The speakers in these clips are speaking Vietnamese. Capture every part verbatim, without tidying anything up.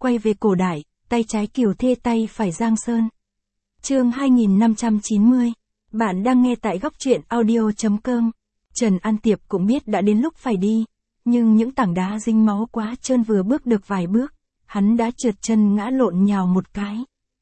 quay về cổ đại, tay trái Kiều Thê tay phải Giang Sơn. Chương hai nghìn năm trăm chín mươi. Bạn đang nghe tại góc truyện audio chấm com. Trần An Tiệp cũng biết đã đến lúc phải đi, nhưng những tảng đá dính máu quá trơn, vừa bước được vài bước, hắn đã trượt chân ngã lộn nhào một cái.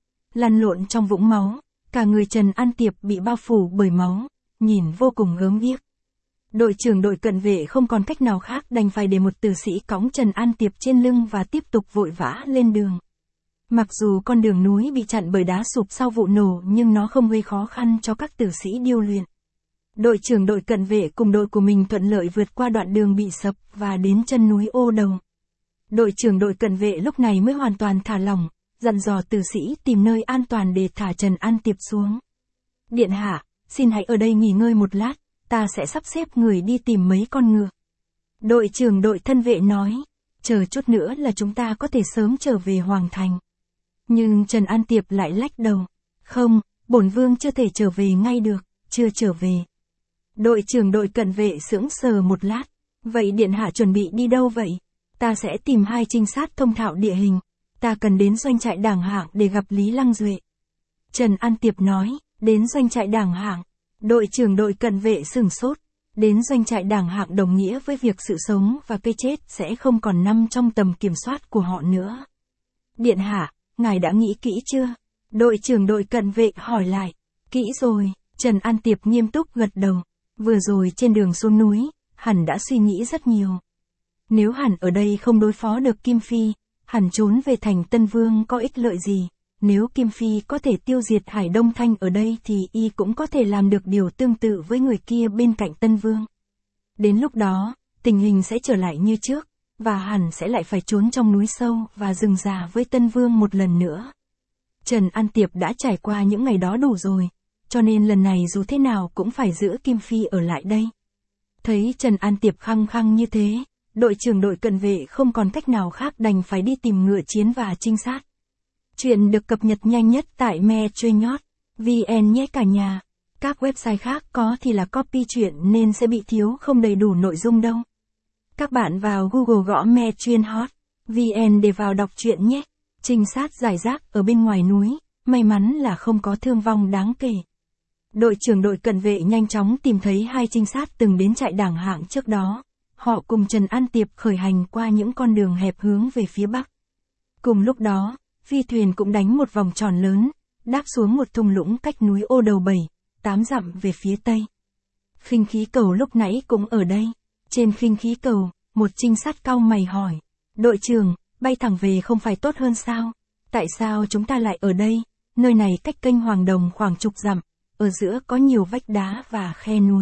Lăn lộn trong vũng máu, cả người Trần An Tiệp bị bao phủ bởi máu, nhìn vô cùng gớm ghiếc. Đội trưởng đội cận vệ không còn cách nào khác, đành phải để một tử sĩ cõng Trần An Tiệp trên lưng và tiếp tục vội vã lên đường. Mặc dù con đường núi bị chặn bởi đá sụp sau vụ nổ, nhưng nó không gây khó khăn cho các tử sĩ điêu luyện. Đội trưởng đội cận vệ cùng đội của mình thuận lợi vượt qua đoạn đường bị sập và đến chân núi Ô Đầu. Đội trưởng đội cận vệ lúc này mới hoàn toàn thả lỏng, dặn dò tử sĩ tìm nơi an toàn để thả Trần An Tiệp xuống. Điện hạ, xin hãy ở đây nghỉ ngơi một lát, ta sẽ sắp xếp người đi tìm mấy con ngựa. Đội trưởng đội thân vệ nói, chờ chút nữa là chúng ta có thể sớm trở về Hoàng Thành. Nhưng Trần An Tiệp lại lách đầu, không, bổn vương chưa thể trở về ngay được, chưa trở về. Đội trưởng đội cận vệ sững sờ một lát, vậy điện hạ chuẩn bị đi đâu vậy? Ta sẽ tìm hai trinh sát thông thạo địa hình, ta cần đến doanh trại Đảng Hạng để gặp Lý Lăng Duệ. Trần An Tiệp nói, đến doanh trại Đảng Hạng. Đội trưởng đội cận vệ sửng sốt, đến doanh trại Đảng Hạng đồng nghĩa với việc sự sống và cái chết sẽ không còn nằm trong tầm kiểm soát của họ nữa. Điện hạ, ngài đã nghĩ kỹ chưa? Đội trưởng đội cận vệ hỏi lại. Kỹ rồi, Trần An Tiệp nghiêm túc gật đầu. Vừa rồi trên đường xuống núi, hẳn đã suy nghĩ rất nhiều. Nếu hẳn ở đây không đối phó được Kim Phi, hẳn trốn về thành Tân Vương có ích lợi gì? Nếu Kim Phi có thể tiêu diệt Hải Đông Thanh ở đây thì y cũng có thể làm được điều tương tự với người kia bên cạnh Tân Vương. Đến lúc đó, tình hình sẽ trở lại như trước, và hẳn sẽ lại phải trốn trong núi sâu và rừng già với Tân Vương một lần nữa. Trần An Tiệp đã trải qua những ngày đó đủ rồi, cho nên lần này dù thế nào cũng phải giữ Kim Phi ở lại đây. Thấy Trần An Tiệp khăng khăng như thế, đội trưởng đội cận vệ không còn cách nào khác, đành phải đi tìm ngựa chiến và trinh sát. Chuyện được cập nhật nhanh nhất tại me truyện chấm vn nhé cả nhà. Các website khác có thì là copy chuyện nên sẽ bị thiếu không đầy đủ nội dung đâu. Các bạn vào Google gõ me truyện hot vn để vào đọc truyện nhé. Trinh sát rải rác ở bên ngoài núi, may mắn là không có thương vong đáng kể. Đội trưởng đội cận vệ nhanh chóng tìm thấy hai trinh sát từng đến trại Đảng Hạng trước đó. Họ cùng Trần An Tiệp khởi hành qua những con đường hẹp hướng về phía bắc. Cùng lúc đó, phi thuyền cũng đánh một vòng tròn lớn, đáp xuống một thung lũng cách núi Ô Đầu bảy, tám dặm về phía tây. Khinh khí cầu lúc nãy cũng ở đây. Trên khinh khí cầu, một trinh sát cau mày hỏi, đội trưởng, bay thẳng về không phải tốt hơn sao? Tại sao chúng ta lại ở đây? Nơi này cách kênh Hoàng Đồng khoảng chục dặm, ở giữa có nhiều vách đá và khe núi.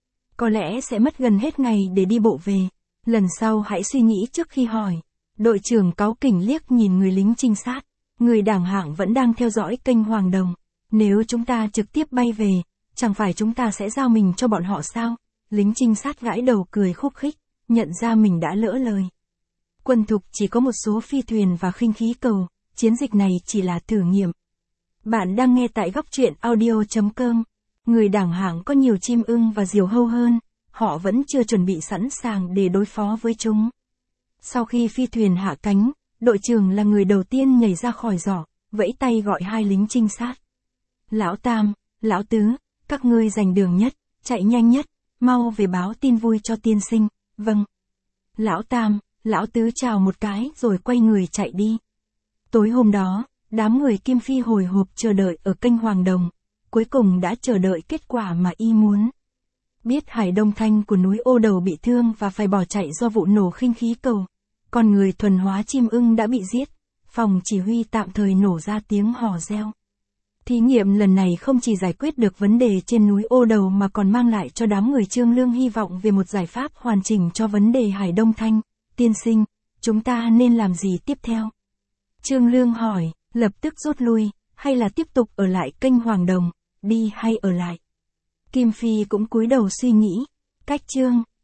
Có lẽ sẽ mất gần hết ngày để đi bộ về, lần sau hãy suy nghĩ trước khi hỏi. Đội trưởng cáu kỉnh liếc nhìn người lính trinh sát, người Đảng Hạng vẫn đang theo dõi kênh Hoàng Đồng. Nếu chúng ta trực tiếp bay về, chẳng phải chúng ta sẽ giao mình cho bọn họ sao? Lính trinh sát gãi đầu cười khúc khích, nhận ra mình đã lỡ lời. Quân thục chỉ có một số phi thuyền và khinh khí cầu, chiến dịch này chỉ là thử nghiệm. Bạn đang nghe tại góc truyện audio chấm com. Người Đảng Hạng có nhiều chim ưng và diều hâu hơn, họ vẫn chưa chuẩn bị sẵn sàng để đối phó với chúng. Sau khi phi thuyền hạ cánh, đội trưởng là người đầu tiên nhảy ra khỏi giỏ, vẫy tay gọi hai lính trinh sát. Lão Tam, Lão Tứ, các ngươi giành đường nhất, chạy nhanh nhất, mau về báo tin vui cho tiên sinh. Vâng. Lão Tam, Lão Tứ chào một cái rồi quay người chạy đi. Tối hôm đó, đám người Kim Phi hồi hộp chờ đợi ở kênh Hoàng Đồng, cuối cùng đã chờ đợi kết quả mà y muốn. Biết Hải Đông Thanh của núi Ô Đầu bị thương và phải bỏ chạy do vụ nổ khinh khí cầu, con người thuần hóa chim ưng đã bị giết, phòng chỉ huy tạm thời nổ ra tiếng hò reo. Thí nghiệm lần này không chỉ giải quyết được vấn đề trên núi Ô Đầu mà còn mang lại cho đám người Trương Lương hy vọng về một giải pháp hoàn chỉnh cho vấn đề Hải Đông Thanh. Tiên sinh, chúng ta nên làm gì tiếp theo? Trương Lương hỏi, lập tức rút lui, hay là tiếp tục ở lại kênh Hoàng Đồng, đi hay ở lại? Kim Phi cũng cúi đầu suy nghĩ. Cách Trương,